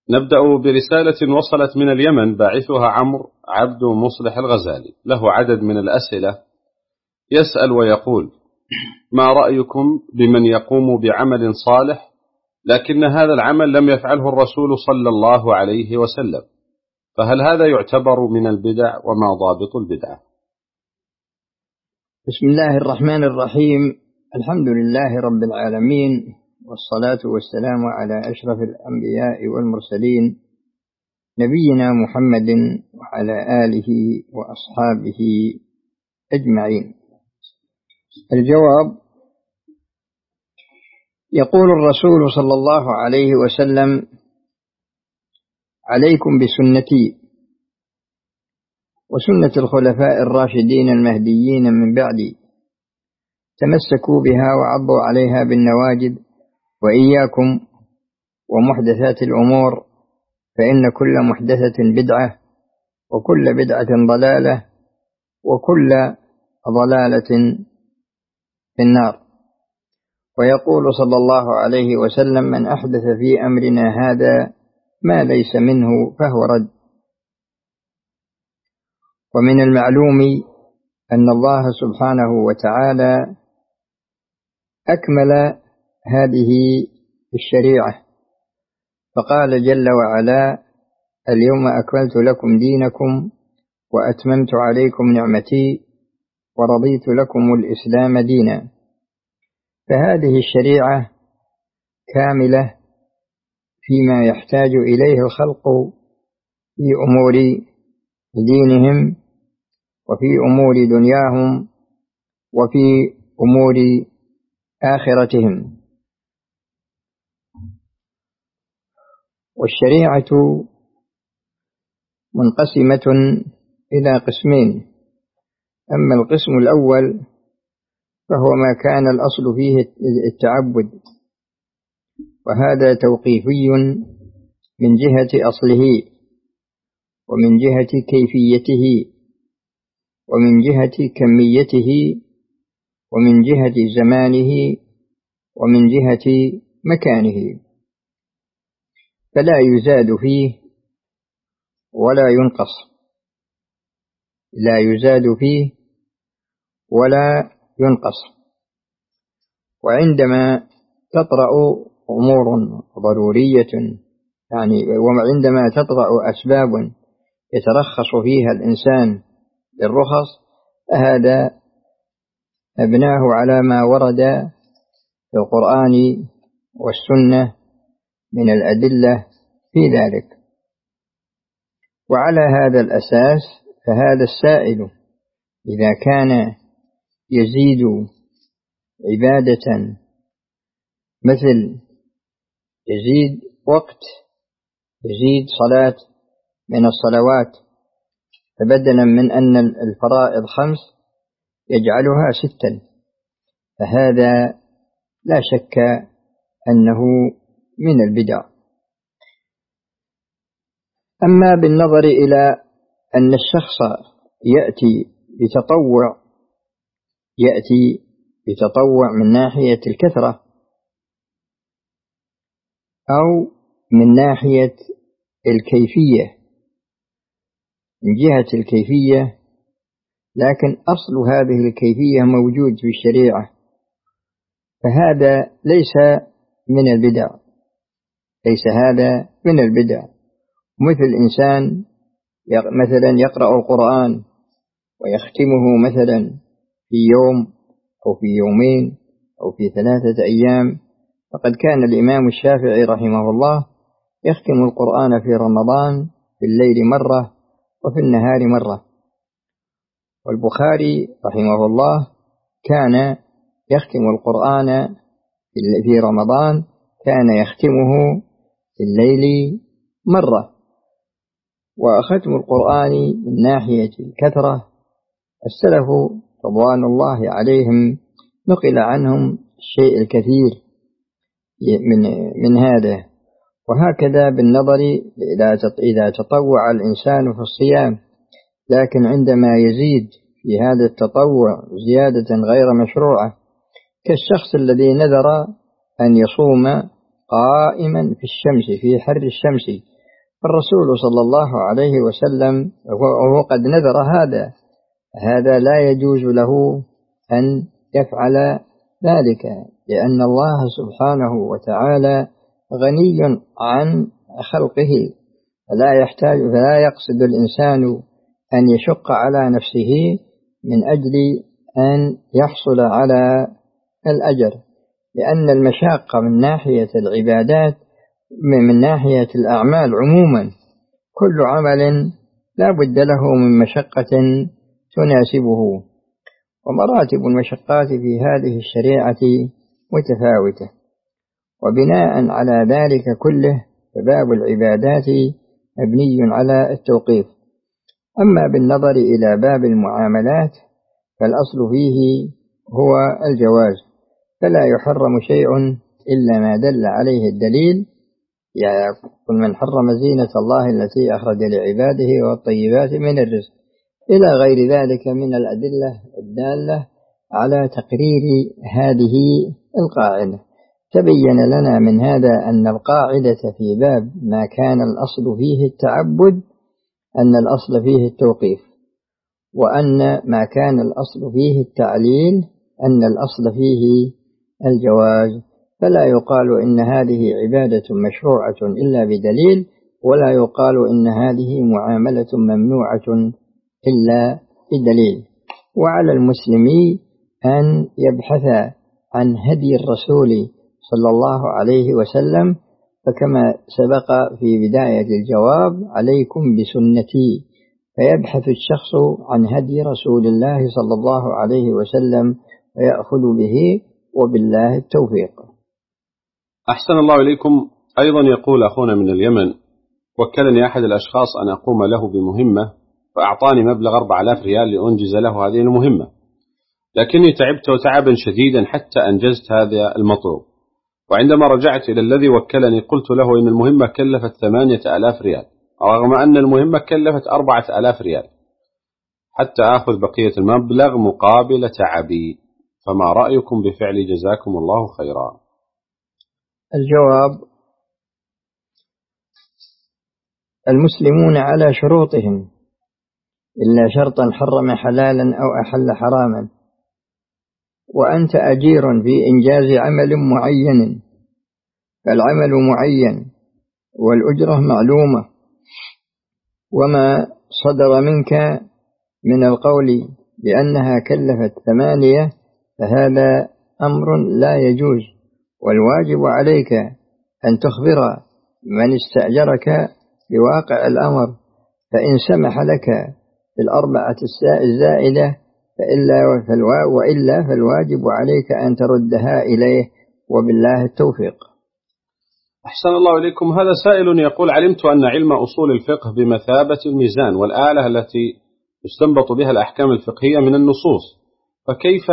نبدأ برسالة وصلت من اليمن باعثها عمرو عبد مصلح الغزالي، له عدد من الأسئلة. يسأل ويقول: ما رأيكم بمن يقوم بعمل صالح لكن هذا العمل لم يفعله الرسول صلى الله عليه وسلم، فهل هذا يعتبر من البدع، وما ضابط البدعة؟ بسم الله الرحمن الرحيم. الحمد لله رب العالمين، والصلاة والسلام على أشرف الأنبياء والمرسلين، نبينا محمد وعلى آله وأصحابه أجمعين. الجواب: يقول الرسول صلى الله عليه وسلم: عليكم بسنتي وسنة الخلفاء الراشدين المهديين من بعدي، تمسكوا بها وعضوا عليها بالنواجذ، وإياكم ومحدثات الأمور، فإن كل محدثة بدعة، وكل بدعة ضلالة، وكل ضلالة في النار. ويقول صلى الله عليه وسلم: من أحدث في أمرنا هذا ما ليس منه فهو رد. ومن المعلوم أن الله سبحانه وتعالى أكمل هذه الشريعة، فقال جل وعلا: اليوم أكملت لكم دينكم وأتممت عليكم نعمتي ورضيت لكم الإسلام دينا. فهذه الشريعة كاملة فيما يحتاج إليه الخلق في أمور دينهم، وفي أمور دنياهم، وفي أمور آخرتهم. والشريعة منقسمة إلى قسمين: أما القسم الأول فهو ما كان الأصل فيه التعبد، وهذا توقيفي من جهة أصله، ومن جهة كيفيته، ومن جهة كميته، ومن جهة زمانه، ومن جهة مكانه، فلا يزاد فيه ولا ينقص، لا يزاد فيه ولا ينقص. وعندما تطرأ أمور ضرورية، وعندما تطرأ أسباب يترخص فيها الإنسان بالرخص، فهذا مبناه على ما ورد في القرآن والسنة من الأدلة في ذلك. وعلى هذا الأساس فهذا السائل إذا كان يزيد عبادة، مثل يزيد وقت، يزيد صلاة من الصلوات، فبدلا من أن الفرائض 5 يجعلها 6، فهذا لا شك أنه من البدع. أما بالنظر إلى أن الشخص يأتي بتطوع من ناحية الكثرة أو من ناحية الكيفية، من جهة الكيفية، لكن أصل هذه الكيفية موجود في الشريعة، فهذا ليس من البدع، ليس هذا من البدع. مثل إنسان مثلا يقرأ القرآن ويختمه مثلا في يوم أو في يومين أو في 3 أيام، فقد كان الإمام الشافعي رحمه الله يختم القرآن في رمضان في الليل مرة وفي النهار مرة. والبخاري رحمه الله كان يختم القرآن في رمضان، كان يختمه في الليل مرة. وختم القرآن من ناحية الكثرة، السلف رضوان الله عليهم نقل عنهم الشيء الكثير من هذا. وهكذا بالنظر إذا تطوع الإنسان في الصيام، لكن عندما يزيد في هذا التطوع زيادة غير مشروعة، كالشخص الذي نذر أن يصوم قائما في الشمس في حر الشمس فالرسول صلى الله عليه وسلم وهو قد نذر هذا لا يجوز له أن يفعل ذلك، لأن الله سبحانه وتعالى غني عن خلقه، فلا يقصد الإنسان أن يشق على نفسه من أجل أن يحصل على الأجر، لأن المشاقة من ناحية العبادات من ناحية الأعمال عموما كل عمل لا بد له من مشقة تناسبه، ومراتب المشقات في هذه الشريعة متفاوتة، وبناء على ذلك كله فباب العبادات مبني على التوقيف. أما بالنظر إلى باب المعاملات فالأصل فيه هو الجواز، فلا يحرم شيء إلا ما دل عليه الدليل، يعني قل من حرم زينة الله التي أخرج لعباده والطيبات من الرزق إلى غير ذلك من الأدلة الدالة على تقرير هذه القاعدة. تبين لنا من هذا أن القاعدة في باب ما كان الأصل فيه التعبد أن الأصل فيه التوقيف، وأن ما كان الأصل فيه التعليل أن الأصل فيه الجواز، فلا يقال إن هذه عبادة مشروعة إلا بدليل، ولا يقال إن هذه معاملة ممنوعة إلا بدليل. وعلى المسلم أن يبحث عن هدي الرسول صلى الله عليه وسلم، فكما سبق في بداية الجواب عليكم بسنتي، فيبحث الشخص عن هدي رسول الله صلى الله عليه وسلم ويأخذ به، وبالله التوفيق. أحسن الله إليكم. أيضا يقول أخونا من اليمن: وكلني أحد الأشخاص أن أقوم له بمهمة، فأعطاني مبلغ 4000 ريال لأنجز له هذه المهمة، لكني تعبت تعبا شديدا حتى أنجزت هذا المطلوب، وعندما رجعت إلى الذي وكلني قلت له إن المهمة كلفت 8000 ريال رغم أن المهمة كلفت 4000 ريال حتى أخذ بقية المبلغ مقابل تعبي، فما رأيكم بفعلي جزاكم الله خيرا؟ الجواب: المسلمون على شروطهم إلا شرطا حرم حلالا أو أحل حراما، وأنت أجير في إنجاز عمل معين، فالعمل معين والأجرة معلومة، وما صدر منك من القول بأنها كلفت 8 فهذا أمر لا يجوز، والواجب عليك أن تخبر من استأجرك بواقع الأمر، فإن سمح لك بالأربعة الزائدة وإلا فالواجب عليك أن تردها إليه، وبالله التوفيق. أحسن الله إليكم. هذا سائل يقول: علمت أن علم أصول الفقه بمثابة الميزان والآلة التي يستنبط بها الأحكام الفقهية من النصوص، فكيف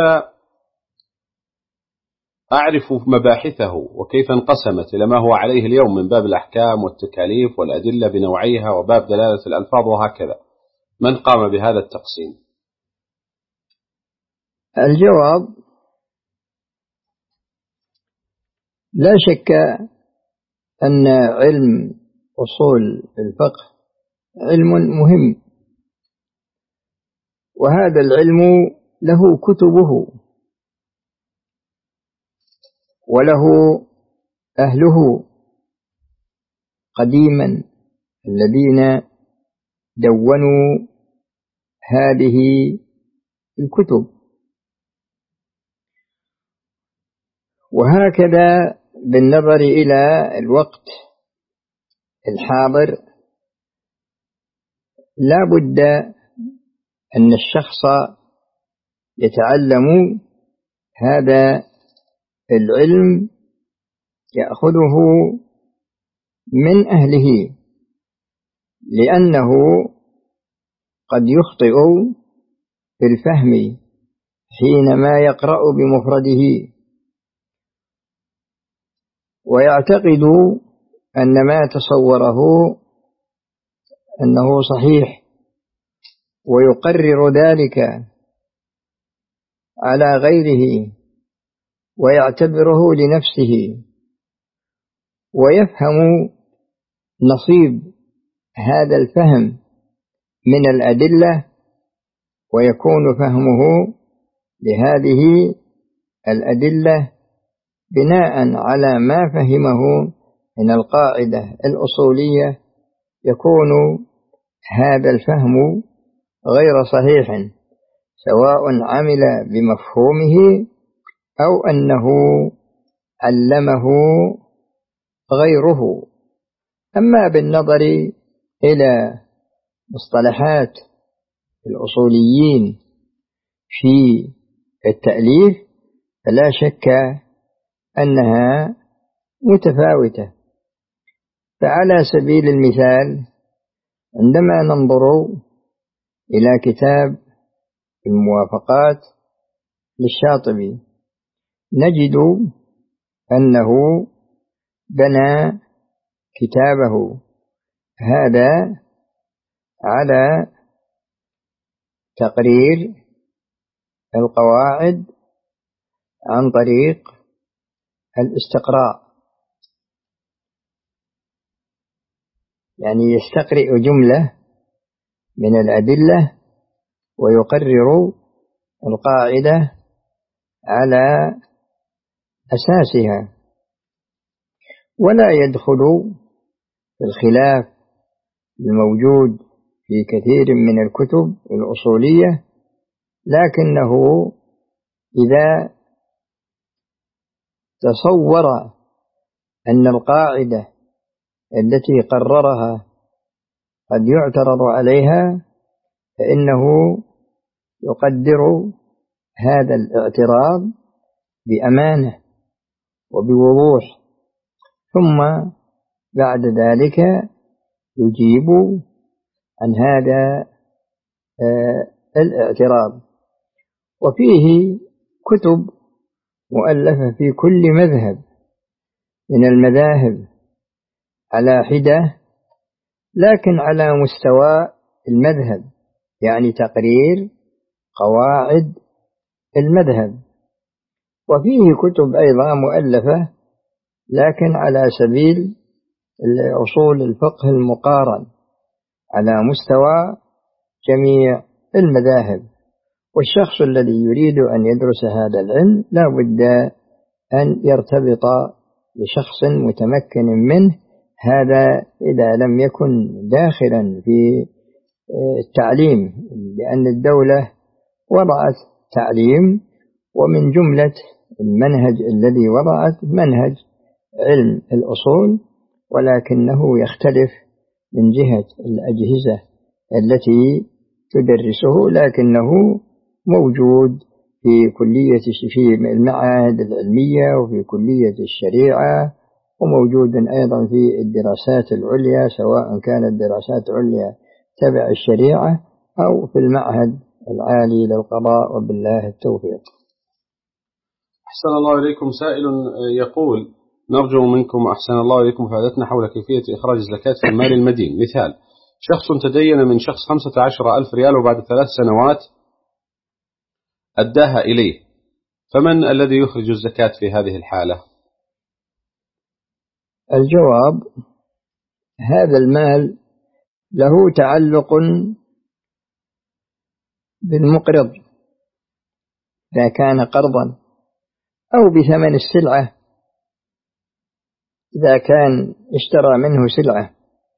أعرف مباحثه وكيف انقسمت إلى ما هو عليه اليوم من باب الأحكام والتكاليف والأدلة بنوعيها وباب دلالة الألفاظ وهكذا؟ من قام بهذا التقسيم؟ الجواب: لا شك أن علم أصول الفقه علم مهم، وهذا العلم له كتبه وله أهله قديما الذين دونوا هذه الكتب، وهكذا بالنظر إلى الوقت الحاضر لا بد أن الشخص يتعلم هذا العلم يأخذه من أهله، لأنه قد يخطئ في الفهم حينما يقرأ بمفرده، ويعتقد أن ما تصوره أنه صحيح، ويقرر ذلك على غيره ويعتبره لنفسه، ويفهم نصيب هذا الفهم من الأدلة، ويكون فهمه لهذه الأدلة بناء على ما فهمه من القاعدة الأصولية، يكون هذا الفهم غير صحيح، سواء عمل بمفهومه أو أنه علمه غيره. أما بالنظر إلى مصطلحات الأصوليين في التأليف فلا شك أنها متفاوتة. فعلى سبيل المثال عندما ننظر إلى كتاب الموافقات للشاطبي نجد أنه بنى كتابه هذا على تقرير القواعد عن طريق الاستقراء، يعني يستقرئ جملة من الأدلة ويقرر القاعدة على أساسها، ولا يدخل في الخلاف الموجود في كثير من الكتب الأصولية، لكنه إذا تصور أن القاعدة التي قررها قد يعترض عليها فإنه يقدر هذا الاعتراض بأمانة وبوضوح، ثم بعد ذلك يجيب عن هذا الاعتراض. وفيه كتب مؤلفة في كل مذهب من المذاهب على حدة، لكن على مستوى المذهب، يعني تقرير قواعد المذهب. وفيه كتب أيضا مؤلفة لكن على سبيل أصول الفقه المقارن على مستوى جميع المذاهب. والشخص الذي يريد أن يدرس هذا العلم لا بد أن يرتبط بشخص متمكن منه، هذا إذا لم يكن داخلا في التعليم، لأن الدولة وضعت تعليم، ومن جملة المنهج الذي وضعت منهج علم الأصول، ولكنه يختلف من جهة الأجهزة التي تدرسه، لكنه موجود في في المعاهد العلمية وفي كلية الشريعة، وموجود أيضا في الدراسات العليا، سواء كانت دراسات عليا تبع الشريعة أو في المعهد العالي للقضاء، وبالله التوفيق. أحسن الله إليكم. سائل يقول: نرجو منكم أحسن الله إليكم فائدتنا حول كيفية إخراج الزكاة في المال المدين. مثال: شخص تدين من شخص 15,000 ريال وبعد 3 سنوات أداها إليه، فمن الذي يخرج الزكاة في هذه الحالة؟ الجواب: هذا المال له تعلق بالمقرض إذا كان قرضا، أو بثمن السلعة إذا كان اشترى منه سلعة،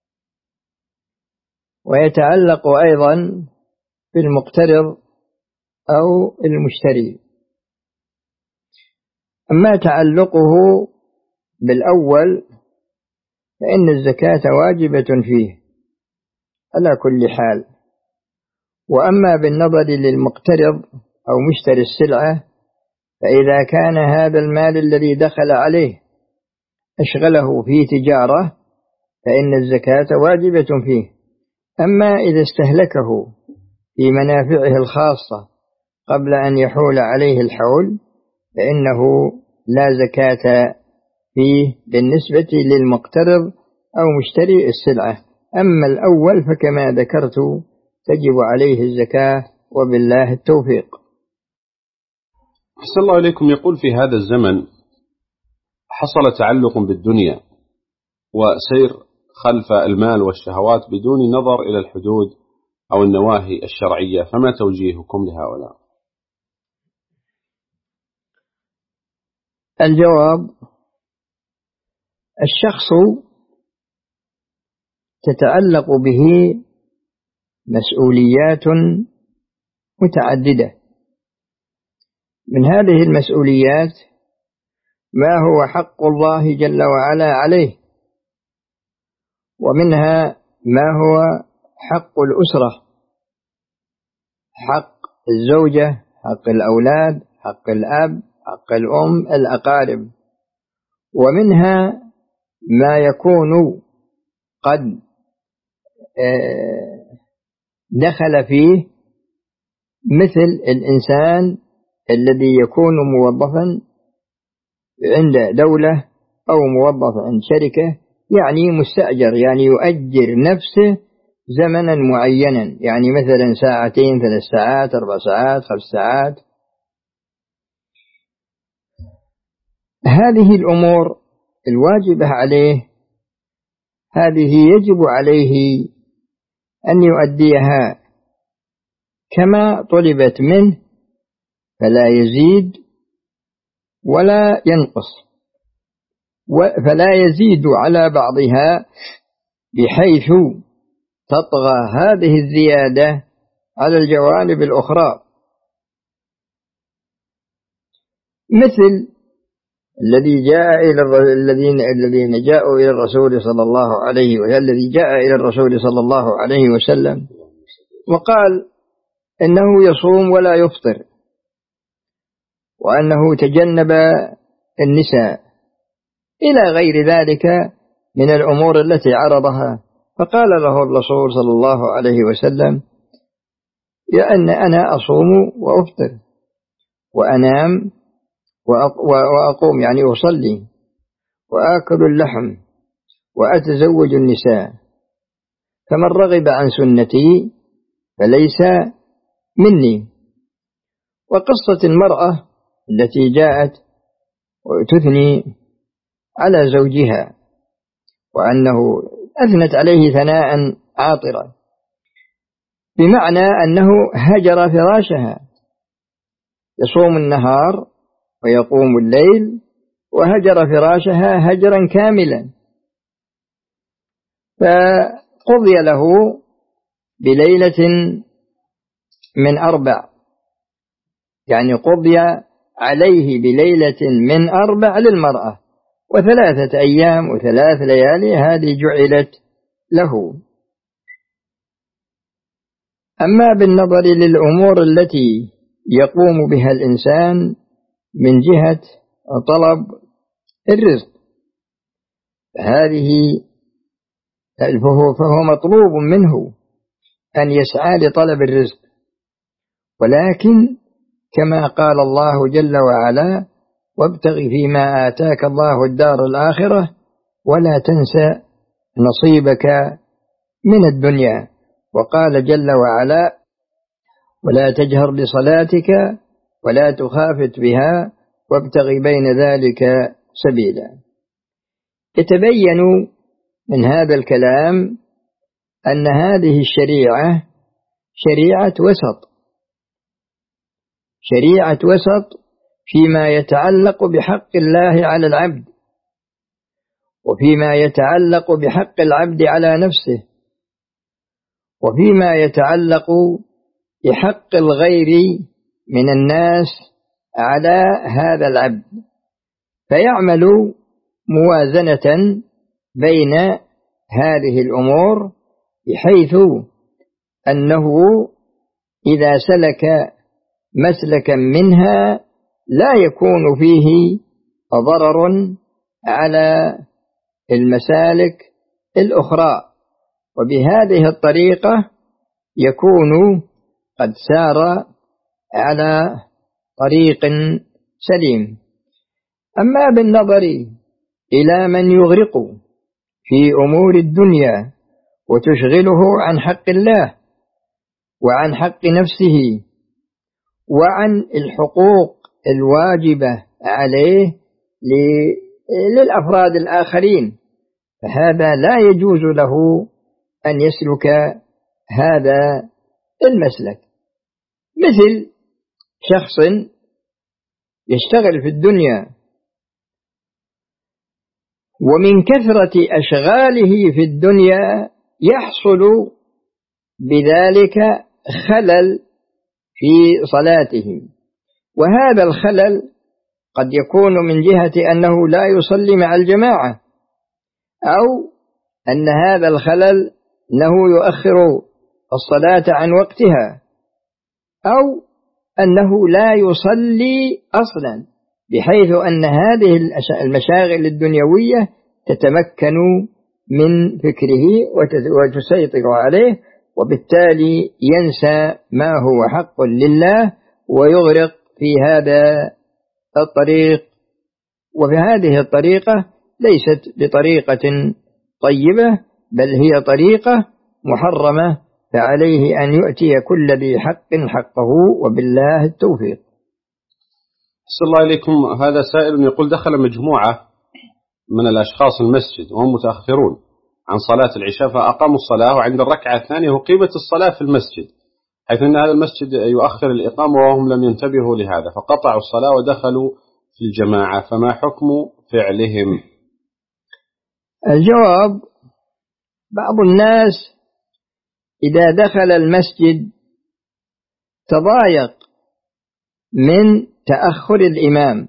ويتعلق أيضا بالمقترض أو المشتري. أما تعلقه بالأول فإن الزكاة واجبة فيه على كل حال. وأما بالنظر للمقترض أو مشتري السلعة، فإذا كان هذا المال الذي دخل عليه أشغله في تجارة فإن الزكاة واجبة فيه. أما إذا استهلكه في منافعه الخاصة قبل أن يحول عليه الحول فإنه لا زكاة فيه بالنسبة للمقترض أو مشتري السلعة. أما الأول فكما ذكرت تجب عليه الزكاة، وبالله التوفيق. أحسن الله إليكم. يقول: في هذا الزمن حصل تعلق بالدنيا وسير خلف المال والشهوات بدون نظر إلى الحدود أو النواهي الشرعية، فما توجيهكم لهؤلاء؟ الجواب: الشخص تتعلق به مسؤوليات متعددة. من هذه المسؤوليات ما هو حق الله جل وعلا عليه، ومنها ما هو حق الأسرة، حق الزوجة، حق الأولاد، حق الأب، حق الأم، الأقارب. ومنها ما يكون قد دخل فيه، مثل الإنسان الذي يكون موظفا عند دولة أو موظف عند شركة، يعني مستأجر، يعني يؤجر نفسه زمنا معينا، يعني مثلا 2 3 ساعات 4 ساعات 5 ساعات. هذه الأمور الواجبة عليه، هذه يجب عليه أن يؤديها كما طلبت منه، فلا يزيد ولا ينقص، فلا يزيد على بعضها بحيث تطغى هذه الزيادة على الجوانب الأخرى. مثل الذين جاءوا إلى الرسول صلى الله عليه وسلم، الذي جاء إلى الرسول صلى الله عليه وسلم وقال إنه يصوم ولا يفطر، وأنه تجنب النساء إلى غير ذلك من الأمور التي عرضها. فقال له الرسول صلى الله عليه وسلم: يا أنا أصوم وأفطر وأنام وأقوم، يعني أصلي وآكل اللحم وأتزوج النساء، فمن رغب عن سنتي فليس مني. وقصة المرأة التي جاءت وتثني على زوجها، وأنه أثنت عليه ثناء عاطرا، بمعنى أنه هجر فراشها، يصوم النهار ويقوم الليل، وهجر فراشها هجرا كاملا. فقضي له بليلة من 4، يعني قضي عليه بليلة من 4 للمرأة، و3 أيام و3 ليالي هذه جعلت له. أما بالنظر للأمور التي يقوم بها الإنسان من جهة طلب الرزق، فهو مطلوب منه أن يسعى لطلب الرزق، ولكن كما قال الله جل وعلا: وابتغ فيما آتاك الله الدار الآخرة ولا تنس نصيبك من الدنيا. وقال جل وعلا: ولا تجهر بصلاتك ولا تخافت بها وابتغ بين ذلك سبيلا. يتبين من هذا الكلام أن هذه الشريعة شريعة وسط، شريعة وسط فيما يتعلق بحق الله على العبد، وفيما يتعلق بحق العبد على نفسه، وفيما يتعلق بحق الغير من الناس على هذا العبد، فيعمل موازنة بين هذه الأمور، بحيث أنه إذا سلك مسلكا منها لا يكون فيه ضرر على المسالك الأخرى، وبهذه الطريقة يكون قد سار على طريق سليم. أما بالنظر إلى من يغرق في أمور الدنيا وتشغله عن حق الله وعن حق نفسه وعن الحقوق الواجبة عليه للأفراد الآخرين، فهذا لا يجوز له أن يسلك هذا المسلك. مثل شخص يشتغل في الدنيا ومن كثرة أشغاله في الدنيا يحصل بذلك خلل في صلاته، وهذا الخلل قد يكون من جهة أنه لا يصلي مع الجماعة، أو أن هذا الخلل أنه يؤخر الصلاة عن وقتها، أو أنه لا يصلي أصلا، بحيث أن هذه المشاغل الدنيوية تتمكن من فكره وتسيطر عليه، وبالتالي ينسى ما هو حق لله ويغرق في هذا الطريق. وفي هذه الطريقة ليست بطريقة طيبة، بل هي طريقة محرمة، فعليه أن يؤتي كل ذي حق حقه، وبالله التوفيق. أحسن الله إليكم. هذا سائل يقول: دخل مجموعة من الأشخاص المسجد وهم متأخرون عن صلاة العشاء، فأقاموا الصلاة، وعند الركعة الثانية أقيمت الصلاة في المسجد، حيث أن هذا المسجد يؤخر الإقامة وهم لم ينتبهوا لهذا، فقطعوا الصلاة ودخلوا في الجماعة، فما حكم فعلهم؟ الجواب: بعض الناس إذا دخل المسجد تضايق من تأخر الإمام،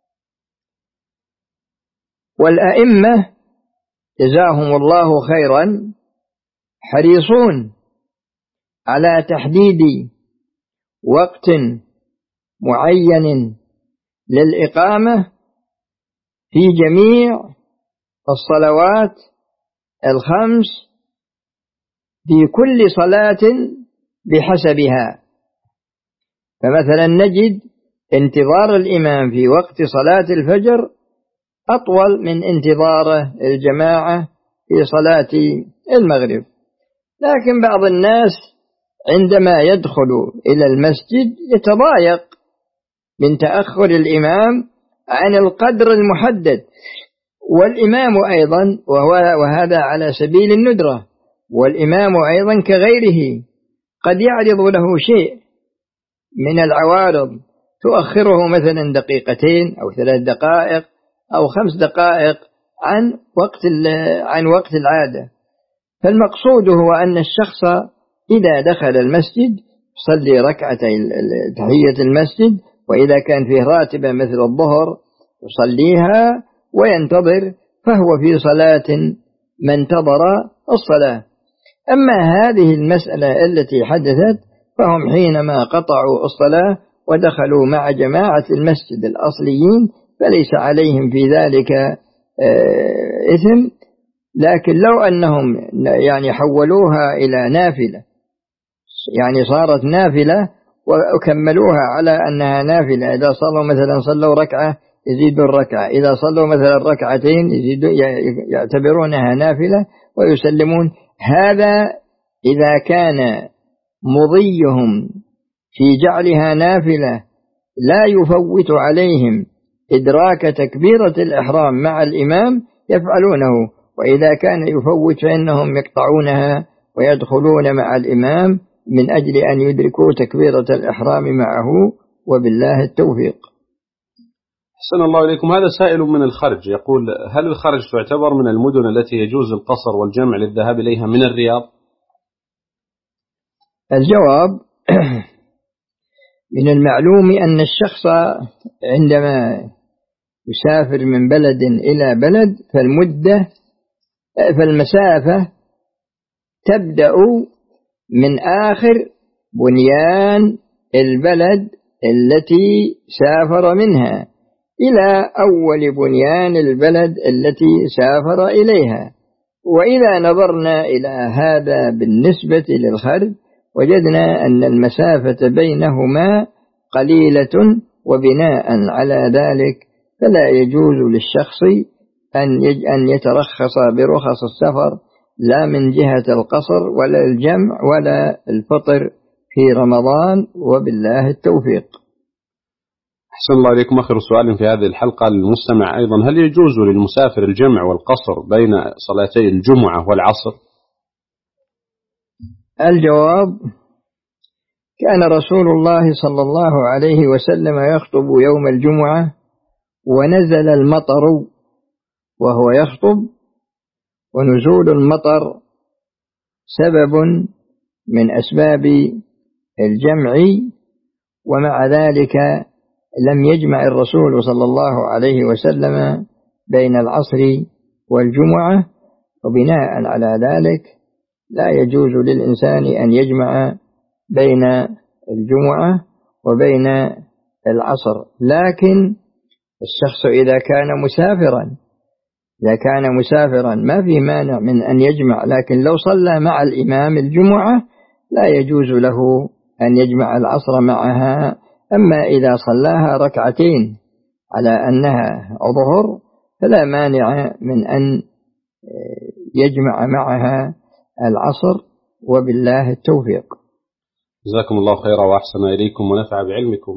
والأئمة جزاهم الله خيرا حريصون على تحديد وقت معين للإقامة في جميع الصلوات الخمس، في كل صلاة بحسبها. فمثلا نجد انتظار الإمام في وقت صلاة الفجر أطول من انتظاره الجماعة في صلاة المغرب، لكن بعض الناس عندما يدخل إلى المسجد يتضايق من تأخر الإمام عن القدر المحدد، والإمام أيضا وهذا على سبيل الندرة، والإمام أيضا كغيره قد يعرض له شيء من العوارض تؤخره مثلا دقيقتين أو 3 دقائق أو 5 دقائق عن وقت العادة. فالمقصود هو أن الشخص إذا دخل المسجد يصلي ركعتي تحية المسجد، وإذا كان فيه راتبة مثل الظهر يصليها وينتظر، فهو في صلاة ما انتظر الصلاة. أما هذه المسألة التي حدثت فهم حينما قطعوا الصلاة ودخلوا مع جماعة المسجد الأصليين فليس عليهم في ذلك إثم، لكن لو أنهم يعني حولوها إلى نافلة، يعني صارت نافلة وكملوها على أنها نافلة، إذا صلوا ركعة يزيدوا الركعة، إذا صلوا مثلا ركعتين يعتبرونها نافلة ويسلمون. هذا إذا كان مضيهم في جعلها نافلة لا يفوت عليهم إدراك تكبيرة الإحرام مع الإمام يفعلونه، وإذا كان يفوت فإنهم يقطعونها ويدخلون مع الإمام من أجل أن يدركوا تكبيرة الإحرام معه، وبالله التوفيق. أحسن الله إليكم. هذا سائل من الخرج يقول: هل الخرج تعتبر من المدن التي يجوز القصر والجمع للذهاب إليها من الرياض؟ الجواب: من المعلوم أن الشخص عندما يسافر من بلد إلى بلد فالمسافة تبدأ من آخر بنيان البلد التي سافر منها إلى أول بنيان البلد التي سافر إليها. وإذا نظرنا إلى هذا بالنسبة للخرج وجدنا أن المسافة بينهما قليلة، وبناء على ذلك فلا يجوز للشخص أن يترخص برخص السفر لا من جهة القصر ولا الجمع ولا الفطر في رمضان، وبالله التوفيق. أحسن الله إليكم. آخر سؤال في هذه الحلقة للمستمع أيضا: هل يجوز للمسافر الجمع والقصر بين صلاتي الجمعة والعصر؟ الجواب: كان رسول الله صلى الله عليه وسلم يخطب يوم الجمعة ونزل المطر وهو يخطب، ونزول المطر سبب من أسباب الجمع، ومع ذلك لم يجمع الرسول صلى الله عليه وسلم بين العصر والجمعة، وبناء على ذلك لا يجوز للإنسان أن يجمع بين الجمعة وبين العصر. لكن الشخص إذا كان مسافرا ما في مانع من أن يجمع، لكن لو صلى مع الإمام الجمعة لا يجوز له أن يجمع العصر معها. أما إذا صلاها ركعتين على أنها ظهر فلا مانع من أن يجمع معها العصر، وبالله التوفيق. جزاكم الله خيرا وأحسن إليكم ونفع بعلمكم.